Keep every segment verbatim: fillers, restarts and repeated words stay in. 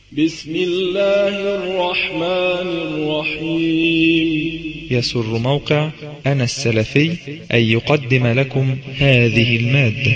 بسم الله الرحمن الرحيم. يسر موقع أنا السلفي أن يقدم لكم هذه المادة.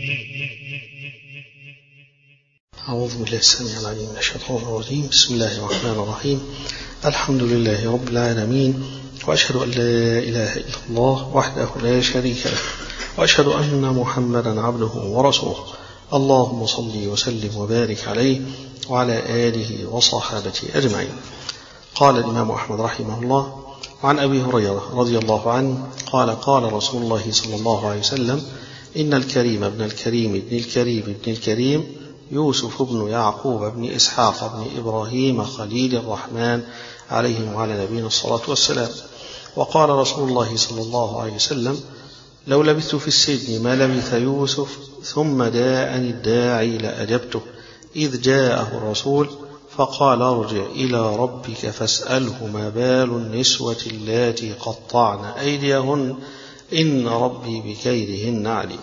أعوذ بالله السميع العليم من الشيطان الرجيم. بسم الله الرحمن الرحيم. الحمد لله رب العالمين، وأشهد أن لا إله إلا الله وحده لا شريك له، وأشهد أن محمدا عبده ورسوله. اللهم صل وسلم وبارك عليه وعلى آله وصحابته أجمعين. قال الإمام أحمد رحمه الله: وعن أبي هريرة رضي الله عنه قال: قال رسول الله صلى الله عليه وسلم: إن الكريم ابن الكريم ابن الكريم ابن الكريم يوسف بن يعقوب بن إسحاق بن إبراهيم خليل الرحمن عليهم وعلى نبينا الصلاة والسلام. وقال رسول الله صلى الله عليه وسلم: لو لبثت في السجن ما لبث يوسف ثم داءني الداعي لأجبته، إذ جاءه الرسول فقال: ارجع إلى ربك فاسأله ما بال النسوة اللاتي قطعن أيديهن إن ربي بكيدهن عليم.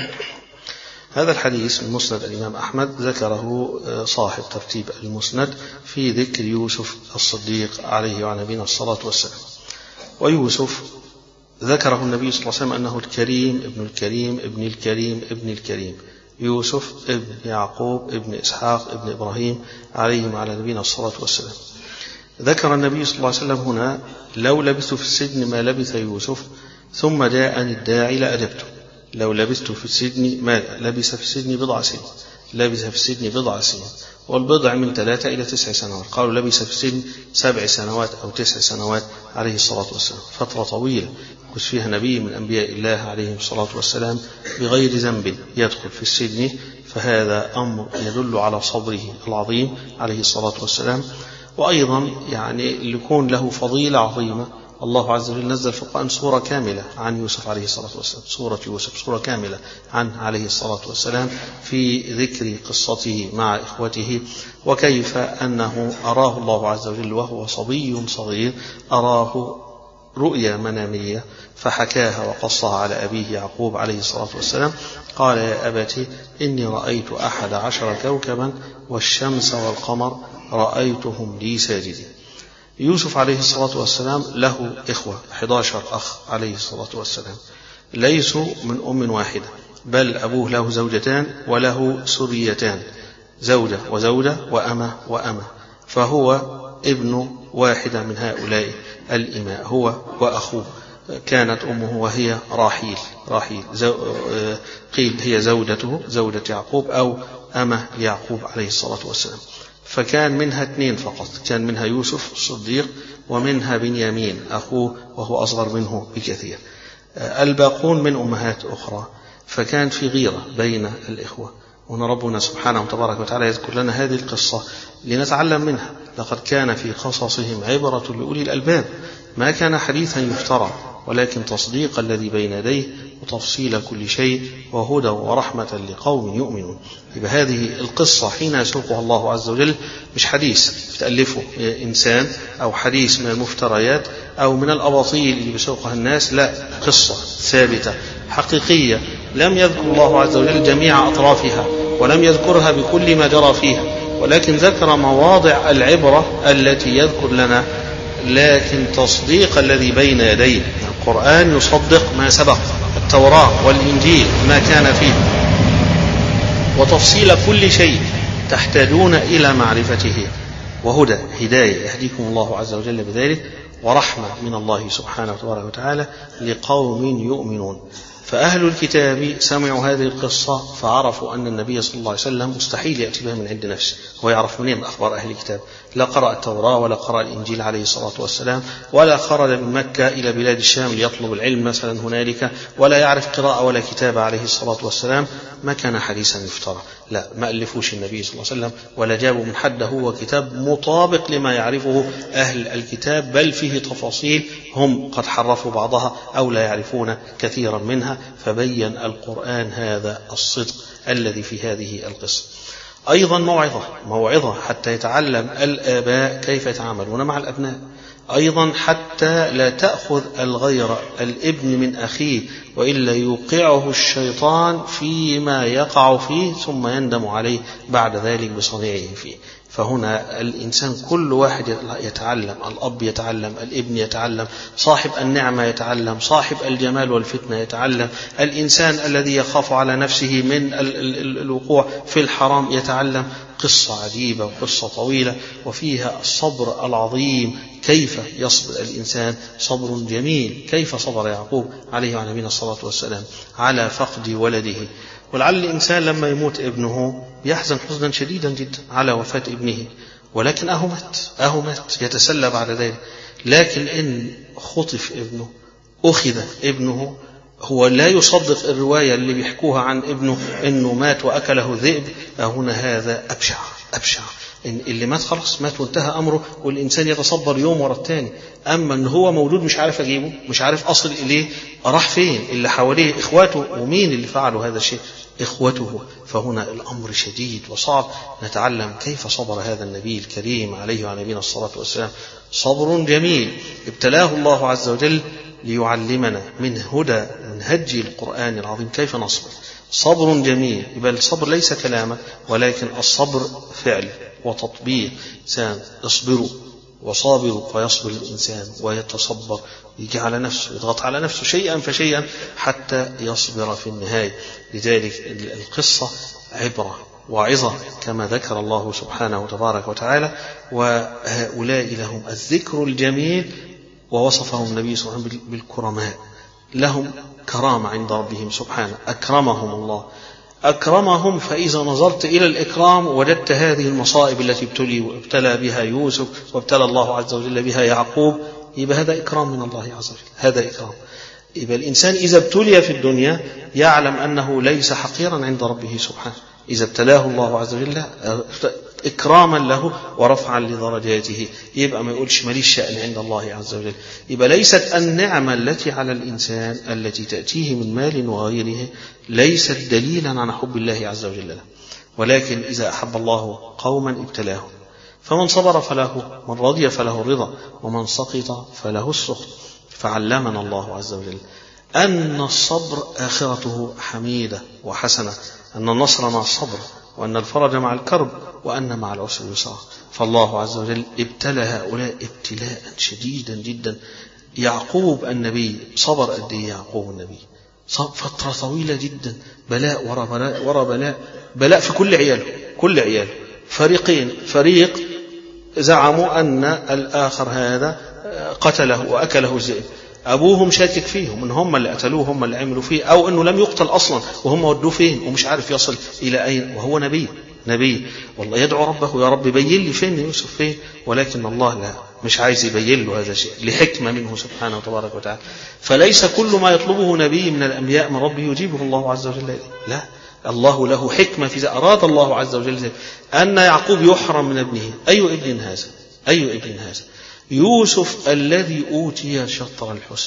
هذا الحديث من مسند الإمام أحمد، ذكره صاحب ترتيب المسند في ذكر يوسف الصديق عليه وعلى نبينا الصلاة والسلام. ويوسف ذكره النبي صلى الله عليه وسلم أنه الكريم ابن الكريم ابن الكريم ابن الكريم، يوسف ابن يعقوب ابن إسحاق ابن إبراهيم عليهم وعلى نبينا الصلاة والسلام. ذكر النبي صلى الله عليه وسلم هنا: لو لبثت في السجن ما لبث يوسف ثم جاءني الداعي لأجبته. لو لبثت في السجن ما لبث في السجن بضع سنين، لبث في السجن بضع سنين، والبضع من ثلاثة إلى تسع سنوات. قالوا لبث في السجن سبع سنوات أو تسع سنوات عليه الصلاة والسلام، فترة طويلة كنت فيها نبي من أنبياء الله عليه الصلاة والسلام بغير ذنب يدخل في السجن، فهذا أمر يدل على صبره العظيم عليه الصلاة والسلام. وأيضا يعني ليكون له فضيلة عظيمة، الله عز وجل نزل في القرآن سورة كاملة عن يوسف عليه الصلاة والسلام، سورة يوسف سورة كاملة عنه عليه الصلاة والسلام، في ذكر قصته مع إخوته، وكيف أنه أراه الله عز وجل وهو صبي صغير، أراه رؤيا منامية فحكاها وقصها على أبيه يعقوب عليه الصلاة والسلام. قال: يا أبت إني رأيت أحد عشر كوكبا والشمس والقمر رأيتهم لي ساجدين. يوسف عليه الصلاة والسلام له إخوة أحد عشر أخ عليه الصلاة والسلام، ليسوا من أم واحدة، بل أبوه له زوجتان وله سريتان، زوجة وزوجة وأمة وأمة، فهو ابن واحدة من هؤلاء الإماء، هو وأخوه. كانت أمه وهي راحيل راحيل قيل هي زوجته زوجة يعقوب أو أمة يعقوب عليه الصلاة والسلام. فكان منها اثنين فقط، كان منها يوسف الصديق ومنها بنيامين أخوه وهو أصغر منه بكثير، الباقون من أمهات أخرى. فكان في غيرة بين الإخوة، وأن ربنا سبحانه وتبارك وتعالى يذكر لنا هذه القصة لنتعلم منها. لقد كان في قصصهم عبرة لأولي الألباب، ما كان حديثا يفترى، ولكن تصديق الذي بين يديه وتفصيل كل شيء وهدى ورحمة لقوم يؤمنون. يبقى هذه القصة حين يسوقها الله عز وجل مش حديث تألفه إنسان أو حديث من المفتريات أو من الأباطيل اللي بيسوقها الناس، لا، قصة ثابتة حقيقية لم يذكر الله عز وجل جميع أطرافها ولم يذكرها بكل ما جرى فيها، ولكن ذكر مواضع العبرة التي يذكر لنا، لكن تصديق الذي بين يديه. القرآن يصدق ما سبق، التوراة والإنجيل ما كان فيه، وتفصيل كل شيء تحتاجون إلى معرفته، وهدى هداية يهديكم الله عز وجل بذلك، ورحمة من الله سبحانه وتعالى لقوم يؤمنون. فأهل الكتاب سمعوا هذه القصة فعرفوا أن النبي صلى الله عليه وسلم مستحيل يأتي بها من عند نفسه، هو يعرف منين من أخبار أهل الكتاب؟ لا قرأ التوراة ولا قرأ الإنجيل عليه الصلاة والسلام، ولا خرج من مكة إلى بلاد الشام ليطلب العلم مثلا هنالك، ولا يعرف قراءة ولا كتابة عليه الصلاة والسلام. ما كان حديثا يفترى، لا، ما ألفوش النبي صلى الله عليه وسلم ولا جابوا من حده هو كتاب مطابق لما يعرفه أهل الكتاب، بل فيه تفاصيل هم قد حرفوا بعضها أو لا يعرفون كثيرا منها. فبين القرآن هذا الصدق الذي في هذه القصة. أيضا موعظة موعظة حتى يتعلم الآباء كيف يتعاملون مع الأبناء. أيضا حتى لا تأخذ الغير الابن من أخيه، وإلا يوقعه الشيطان فيما يقع فيه ثم يندم عليه بعد ذلك بصنيعه فيه. فهنا الإنسان كل واحد يتعلم، الأب يتعلم، الابن يتعلم، صاحب النعمة يتعلم، صاحب الجمال والفتنة يتعلم، الإنسان الذي يخاف على نفسه من الوقوع في الحرام يتعلم. قصة عجيبة وقصة طويلة وفيها الصبر العظيم، كيف يصبر الإنسان صبر جميل، كيف صبر يعقوب عليه وعلى نبينا الصلاة والسلام على فقد ولده. ولعل الإنسان لما يموت ابنه يحزن حزنا شديدا جدا على وفاة ابنه، ولكن أهو مات أهو مات يتسلى بعد ذلك. لكن إن خطف ابنه، أخذ ابنه، هو لا يصدق الرواية اللي بيحكوها عن ابنه إنه مات وأكله ذئب. هنا هذا أبشع أبشع، إن اللي مات خلاص مات وانتهى أمره، والإنسان يتصبر يوم ورا الثاني. أما إن هو مولود مش عارف أجيبه، مش عارف أصل إليه، راح فين، اللي حواليه إخواته، ومين اللي فعلوا هذا الشيء؟ إخوته. فهنا الأمر شديد وصعب. نتعلم كيف صبر هذا النبي الكريم عليه وعلى نبينا الصلاة والسلام صبر جميل ابتلاه الله عز وجل ليعلمنا من هدى من هدي القرآن العظيم كيف نصبر. صبر جميل، بل الصبر ليس كلاما، ولكن الصبر فعل وتطبيق. إنسان اصبروا وصابروا، فيصبر الإنسان ويتصبر، يجي على نفسه، يضغط على نفسه شيئا فشيئا حتى يصبر في النهاية. لذلك القصة عبرة وعظة كما ذكر الله سبحانه وتبارك وتعالى. وهؤلاء لهم الذكر الجميل، ووصفهم النبي صلى الله عليه وسلم بالكرماء، لهم كرامة عند ربهم سبحانه، أكرمهم الله أكرمهم. فإذا نظرت إلى الإكرام وجدت هذه المصائب التي ابتلي وابتلى بها يوسف وابتلى الله عز وجل بها يعقوب، يبقى هذا إكرام من الله عز وجل، هذا إكرام. يبقى الإنسان إذا ابتلي في الدنيا يعلم أنه ليس حقيرا عند ربه سبحانه، إذا ابتلاه الله عز وجل إكراما له ورفعا لدرجاته، يبقى ما يقولش ماليش شأن عند الله عز وجل. يبقى ليست النعمة التي على الإنسان التي تأتيه من مال وغيره ليست دليلا على حب الله عز وجل له، ولكن إذا أحب الله قوما ابتلاهم، فمن صبر فله، من رضي فله الرضا، ومن سقط فله السخط. فعلمنا الله عز وجل أن الصبر آخرته حميدة وحسنة، أن النصر مع الصبر، وأن الفرج مع الكرب، وأن مع العسر يسرا. فالله عز وجل ابتلى هؤلاء ابتلاء شديدا جدا. يعقوب النبي صبر قد ايه؟ يعقوب النبي فترة طويلة جدا، بلاء ورا بلاء ورا بلاء، بلاء في كل عياله كل عياله فريقين، فريق زعموا أن الآخر هذا قتله وأكله الذئب، أبوهم شاكك فيهم إن هم اللي قتلوه، هم اللي عملوا فيه، أو إنه لم يقتل أصلا وهم ودوه فين ومش عارف يصل إلى أين، وهو نبي نبي والله يدعو ربه يا رب بين لي فين يوسف فين، ولكن الله لا مش عايز يبين له هذا الشيء لحكمة منه سبحانه وتبارك وتعالى. فليس كل ما يطلبه نبي من الأنبياء من ربه يجيبه الله عز وجل، لا، الله له حكمة في ذلك. أراد الله عز وجل أن يعقوب يحرم من ابنه. أي ابن هذا؟ أي ابن هذا؟ يوسف الذي أوتي شطر الحسن،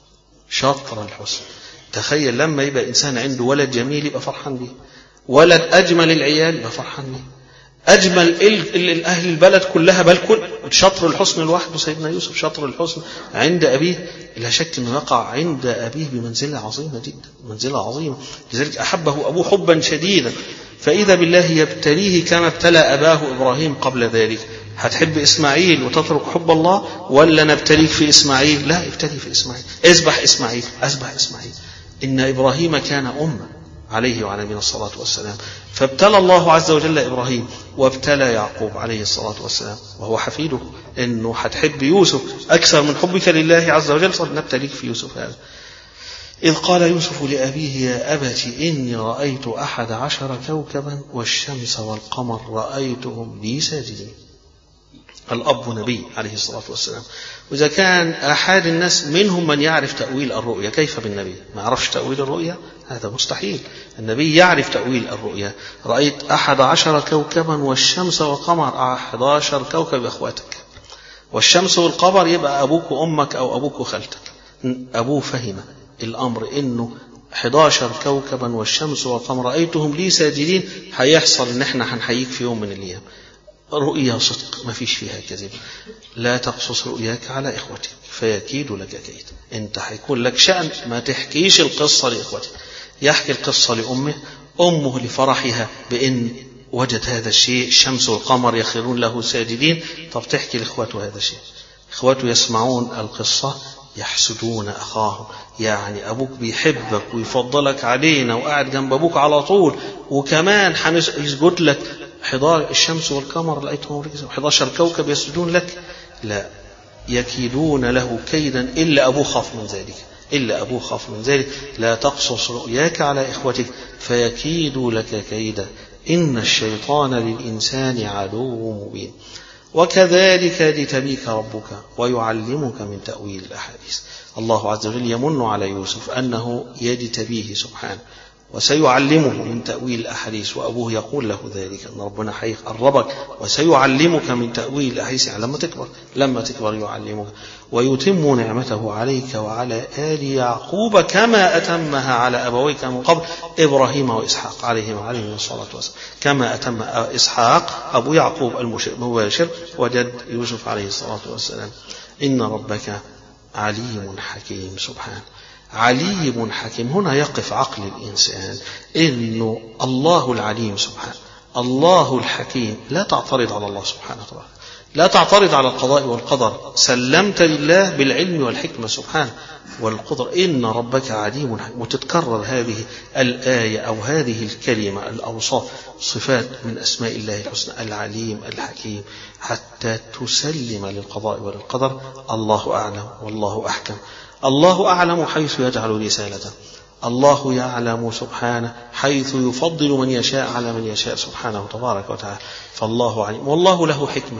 شطر الحسن. تخيل لما يبقى إنسان عنده ولد جميل يبقى فرحان به، ولد أجمل العيال يبقى فرحان به، أجمل أهل البلد كلها، بل كل شطر الحسن لوحده سيدنا يوسف شطر الحسن عند أبيه. لا شك أنه يقع عند أبيه بمنزلة عظيمة جدا، منزلة عظيمة. لذلك أحبه أبوه حبا شديدا، فإذا بالله يبتليه كما ابتلى أباه إبراهيم قبل ذلك. هتحب إسماعيل وتترك حب الله، ولا نبتليك في إسماعيل؟ لا، ابتلي في إسماعيل، اذبح إسماعيل، أذبح إسماعيل. إن إبراهيم كان أمة عليه وعلى نبينا الصلاة والسلام. فابتلى الله عز وجل إبراهيم وابتلى يعقوب عليه الصلاة والسلام وهو حفيده، إنه هتحب يوسف أكثر من حبك لله عز وجل، فنبتليك في يوسف هذا. إذ قال يوسف لأبيه يا أبت إني رأيت أحد عشر كوكبا والشمس والقمر رأيتهم لي ساجدين. الأب نبي عليه الصلاة والسلام، وإذا كان أحد الناس منهم من يعرف تأويل الرؤيا، كيف بالنبي ما يعرفش تأويل الرؤيا؟ هذا مستحيل. النبي يعرف تأويل الرؤيا. رأيت أحد عشر كوكبا والشمس والقمر، أحد عشر كوكب أخواتك، والشمس والقمر يبقى أبوك وأمك أو أبوك وخالتك. أبوه فهم الأمر إنه أحد عشر كوكبا والشمس والقمر رأيتهم لي ساجدين، هيحصل إن احنا هنحييك في يوم من الأيام. رؤيا صدق ما فيش فيها كذب. لا تقصص رؤياك على إخوتك فيكيد لك كيد. انت هيكون لك شأن ما تحكيش القصة لإخوتك. يحكي القصة لأمه، أمه لفرحها بأن وجد هذا الشيء، الشمس والقمر يخرون له ساجدين، طب تحكي لإخوته هذا الشيء. إخوته يسمعون القصة يحسدون أخاهم، يعني أبوك بيحبك ويفضلك علينا وقاعد جنب أبوك على طول، وكمان هنسجد لك حضار الشمس والقمر لقيتهم حداشر كوكب يسجدون لك. لا، يكيدون له كيدا إلا أبوه خاف من ذلك، إلا أبوه خاف من ذلك. لا تقصص رؤياك على إخوتك فيكيدوا لك كيدا إن الشيطان للإنسان عدو مبين. وكذلك يجتبيك ربك ويعلمك من تأويل الأحاديث. الله عز وجل يمن على يوسف أنه يجتبيه سبحانه وسيعلمه من تأويل الأحاديث، وأبوه يقول له ذلك أن ربنا هيقربك وسيعلمك من تأويل الأحاديث لما تكبر، لما تكبر يعلمك. ويتم نعمته عليك وعلى آل يعقوب كما أتمها على أبويك من قبل إبراهيم وإسحاق عليهم عليهم الصلاة والسلام. كما أتم إسحاق أبو يعقوب المباشر وجد يوسف عليه الصلاة والسلام. إن ربك عليم حكيم سبحانه. عليم حكيم، هنا يقف عقل الإنسان إنه الله العليم سبحانه، الله الحكيم. لا تعترض على الله سبحانه وتعالى، لا تعترض على القضاء والقدر، سلمت لله بالعلم والحكمة سبحانه والقدر. إن ربك عليم حكيم. وتتكرر هذه الآية أو هذه الكلمة الأوصاف صفات من أسماء الله الحسنى، العليم الحكيم، حتى تسلم للقضاء والقدر. الله أعلم والله أحكم. الله أعلم حيث يجعل رسالته، الله يعلم سبحانه حيث يفضل من يشاء على من يشاء سبحانه تبارك وتعالى. فالله عليم. والله له حكمة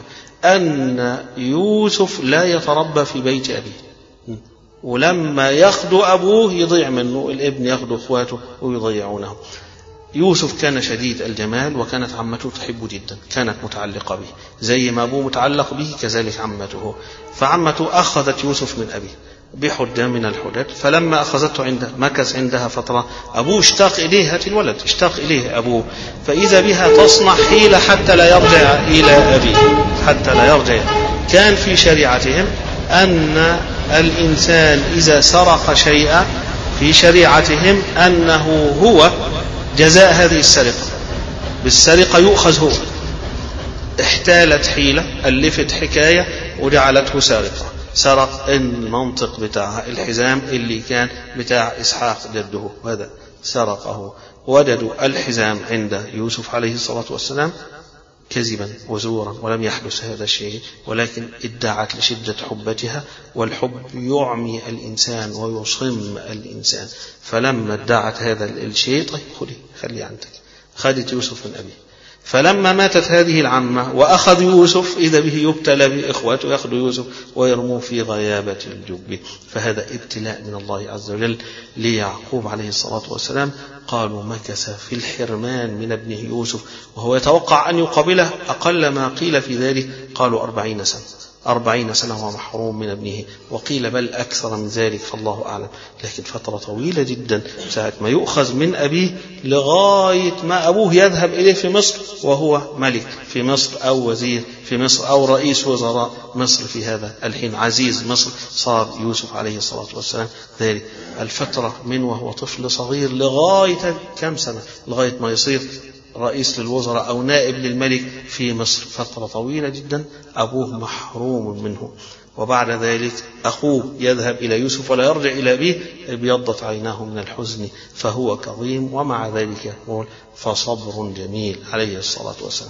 أن يوسف لا يتربى في بيت أبيه، ولما يخدو أبوه يضيع منه، الابن يخدو أخواته ويضيعونه. يوسف كان شديد الجمال، وكانت عمته تحبه جدا، كانت متعلقة به زي ما أبوه متعلق به كذلك عمته. فعمته أخذت يوسف من أبيه بحدة من الحدد، فلما أخذته عنده مكث عندها فترة. أبوه اشتاق إليها الولد، اشتاق إليه أبوه، فإذا بها تصنع حيلة حتى لا يرجع إلى أبيه، حتى لا يرجع. كان في شريعتهم أن الإنسان إذا سرق شيئا، في شريعتهم أنه هو جزاء هذه السرقة بالسرقة يؤخذ هو. احتالت حيلة، ألفت حكاية وجعلته سارقة، سرق المنطق بتاعها، الحزام اللي كان بتاع إسحاق جده، وهذا سرقه. وجدوا الحزام عند يوسف عليه الصلاة والسلام كذبا وزورا، ولم يحدث هذا الشيء، ولكن ادعت لشدة حبتها، والحب يعمي الإنسان ويصم الإنسان. فلما ادعت هذا الشيء، طيب خلي خلي عندك، خدت يوسف من أبيه. فلما ماتت هذه العمة وأخذ يوسف، إذا به يبتلى بإخوته، يأخذ يوسف ويرموه في غيابة الجب. فهذا ابتلاء من الله عز وجل ليعقوب عليه الصلاة والسلام. قالوا مكث في الحرمان من ابنه يوسف وهو يتوقع أن يقابله، أقل ما قيل في ذلك قالوا أربعين سنة، أربعين سنة هو محروم من ابنه، وقيل بل أكثر من ذلك فالله أعلم. لكن فترة طويلة جدا، ساعة ما يؤخذ من أبيه لغاية ما أبوه يذهب إليه في مصر وهو ملك في مصر، أو وزير في مصر، أو رئيس وزراء مصر في هذا الحين، عزيز مصر صار يوسف عليه الصلاة والسلام. ذلك الفترة من وهو طفل صغير لغاية كم سنة، لغاية ما يصير رئيس للوزراء أو نائب للملك في مصر، فترة طويلة جدا أبوه محروم منه. وبعد ذلك أخوه يذهب إلى يوسف ولا يرجع إلى أبيه، ابيضت عيناه من الحزن فهو كظيم، ومع ذلك يقول فصبر جميل عليه الصلاة والسلام.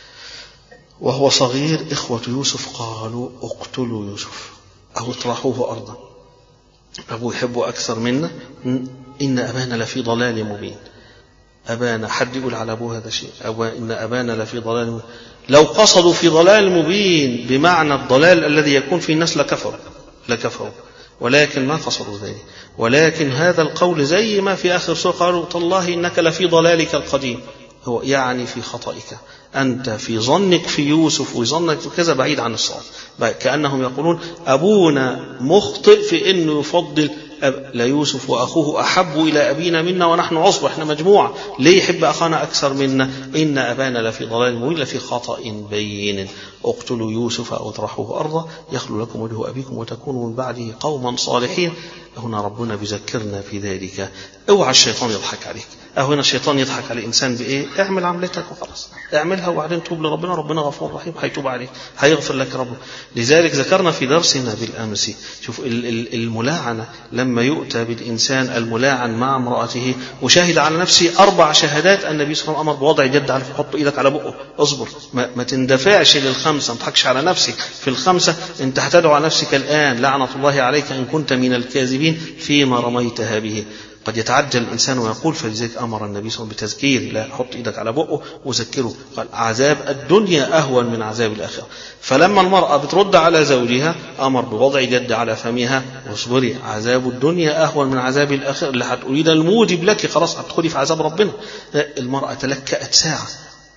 وهو صغير إخوة يوسف قالوا اقتلوا يوسف أو اطرحوه أرضا، أبوه يحبه أكثر منا، إن أبانا لفي ضلال مبين. أبانا، حد يقول على أبوه هذا الشيء، أبا إن أبانا لفي ضلال مبين. لو قصدوا في ضلال مبين بمعنى الضلال الذي يكون في الناس لكفروا لكفروا ولكن ما قصدوا ذلك. ولكن هذا القول زي ما في آخر سورة قالوا تالله إنك لفي ضلالك القديم، هو يعني في خطئك أنت، في ظنك في يوسف وظنك كذا بعيد عن الصواب. كأنهم يقولون أبونا مخطئ في أنه يفضل ليوسف وأخوه أحب إلى أبينا منا ونحن عصبة، إحنا مجموعة، ليه يحب أخانا أكثر منا؟ إن أبانا لفي ضلال مبين لفي خطأ بين. اقتلوا يوسف أو اطرحوه أرضا يخلو لكم وجه أبيكم وتكونوا من بعده قوما صالحين. هنا ربنا بيذكرنا في ذلك. اوعى الشيطان يضحك عليك. أو هنا الشيطان يضحك على الإنسان بإيه؟ اعمل عملتك وخلاص، اعملها وبعدين توب لربنا، ربنا غفور رحيم هيتوب عليك، هيغفر لك ربنا. لذلك ذكرنا في درسنا بالأمس، شوف الملاعنة لما يؤتى بالإنسان الملاعن مع امرأته وشاهد على نفسه أربع شهادات، النبي صلى الله عليه وسلم أمر بوضع يد على حط إيدك على بقه، اصبر، ما, ما تندفعش للخمسة، ما تضحكش على نفسك في الخمسة، أنت هتدعو على نفسك الآن لعنة الله عليك إن كنت من الكاذبين فيما رميتها به. قد يتعجل الإنسان ويقول، فلذلك أمر النبي صلى الله عليه وسلم بتذكير، لا حط إيدك على بقه وذكره، قال عذاب الدنيا أهون من عذاب الآخرة. فلما المرأة بترد على زوجها أمر بوضع يد على فمها واصبري، عذاب الدنيا أهون من عذاب الآخرة، اللي هتقولي ده الموجب لك خلاص هتدخلي في عذاب ربنا. المرأة تلكأت ساعة،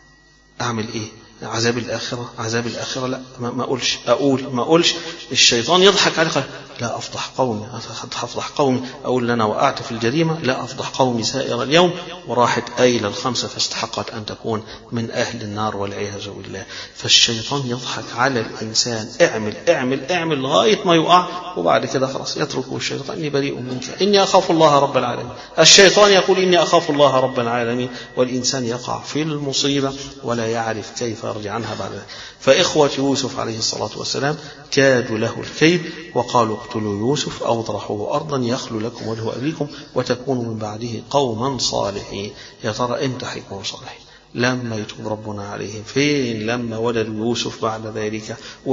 أعمل إيه؟ عذاب الآخرة، عذاب الآخرة، لا ما أقولش، أقول ما أقولش. الشيطان يضحك عليك، لا أفضح قومي، أفضح قومي، أقول لنا وقعت في الجريمة، لا أفضح قومي سائر اليوم، وراحت أيلة الخمسة فاستحقت أن تكون من أهل النار والعياذ بالله. فالشيطان يضحك على الإنسان، اعمل اعمل اعمل لغاية ما يقع، وبعد كده خلاص يتركه الشيطان، إني بريء منك إني أخاف الله رب العالمين. الشيطان يقول إني أخاف الله رب العالمين، والإنسان يقع في المصيبة ولا يعرف كيف يرجع عنها بعد ذلك. فإخوة يوسف عليه الصلاة والسلام كادوا له الكيد وقالوا اقتلوا يوسف أو اطرحوه أرضا يخلو لكم وجه أبيكم وتكونوا من بعده قوما صالحين. يا ترى امتى حيكونوا صالحين؟ لما يتوب ربنا عليهم. فين؟ لما ولدوا يوسف بعد ذلك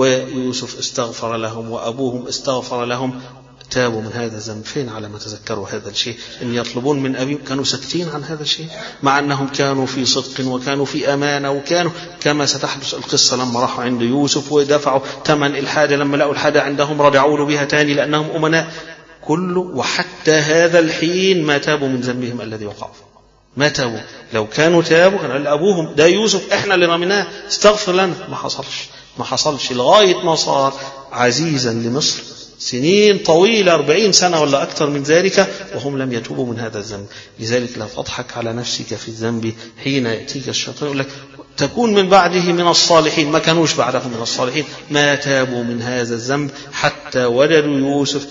ويوسف استغفر لهم وأبوهم استغفر لهم، تابوا من هذا الذنب. فين على ما تذكروا هذا الشيء؟ إن يطلبون من أبيهم، كانوا ساكتين عن هذا الشيء مع أنهم كانوا في صدق وكانوا في أمانة، وكانوا كما ستحدث القصة لما راحوا عند يوسف ودفعوا ثمن الحاجة، لما لقوا الحاجة عندهم رجعوا له بها تاني لأنهم أمناء كله. وحتى هذا الحين ما تابوا من ذنبهم الذي وقعوا، ما تابوا. لو كانوا تابوا كان قال أبوهم ده يوسف إحنا اللي رميناه استغفر لنا، ما حصلش ما حصلش لغاية ما صار عزيزا لمصر سنين طويلة، أربعين سنة ولا أكثر من ذلك، وهم لم يتوبوا من هذا الذنب. لذلك لا تضحك على نفسك في الذنب حين يأتيك الشيطان يقول لك تكون من بعده من الصالحين. ما كانوش بعدهم من الصالحين، ما تابوا من هذا الذنب حتى وجدوا يوسف،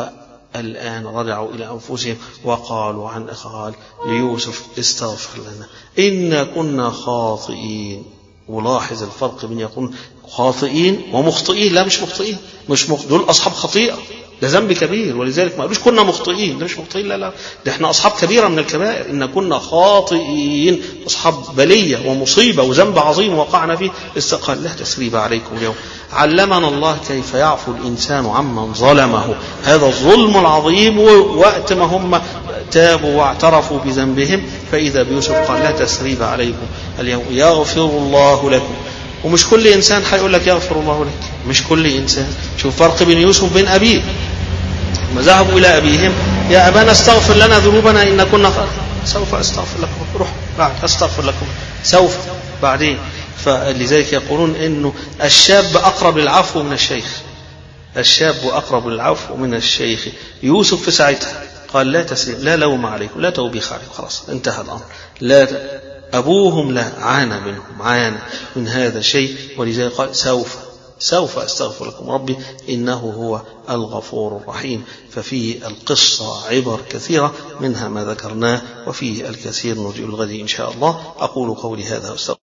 فالآن رجعوا إلى أنفسهم وقالوا عن أخال ليوسف استغفر لنا إنا كنا خاطئين. ولاحظ الفرق بين يكون خاطئين ومخطئين. لا مش مخطئين، مش مخ... دول أصحاب خطيئة، ده ذنب كبير. ولذلك ما قالوش كنا مخطئين، ده مش مخطئين، لا لا، ده احنا أصحاب كبيرة من الكبائر. إن كنا خاطئين، أصحاب بلية ومصيبة وذنب عظيم وقعنا فيه. استقال لا تسريب عليكم اليوم. علمنا الله كيف يعفو الإنسان عمن ظلمه، هذا الظلم العظيم. ووقت ما هم تابوا واعترفوا بذنبهم فإذا بيوسف قال لا تسريب عليكم اليوم يغفر الله لكم. ومش كل إنسان هيقول لك يغفر الله لك، مش كل إنسان. شوف فرق بين يوسف بين أبيه، ما ذهبوا إلى أبيهم يا أبانا استغفر لنا ذنوبنا إن كنا خاطئين، سوف أستغفر لكم، روح بعد أستغفر لكم سوف بعدين. فلذلك يقولون إنه الشاب أقرب للعفو من الشيخ، الشاب أقرب للعفو من الشيخ. يوسف في ساعتها قال لا تسريب، لا لوم عليكم، لا توبيخ عليكم، خلاص انتهى الأمر. لا ت... أبوهم لا عانى منهم، عانى من هذا الشيء. ولذلك قال سوف سوف أستغفر لكم ربي إنه هو الغفور الرحيم. ففيه القصة عبر كثيرة منها ما ذكرناه، وفيه الكثير نرجع الغد إن شاء الله. أقول قولي هذا.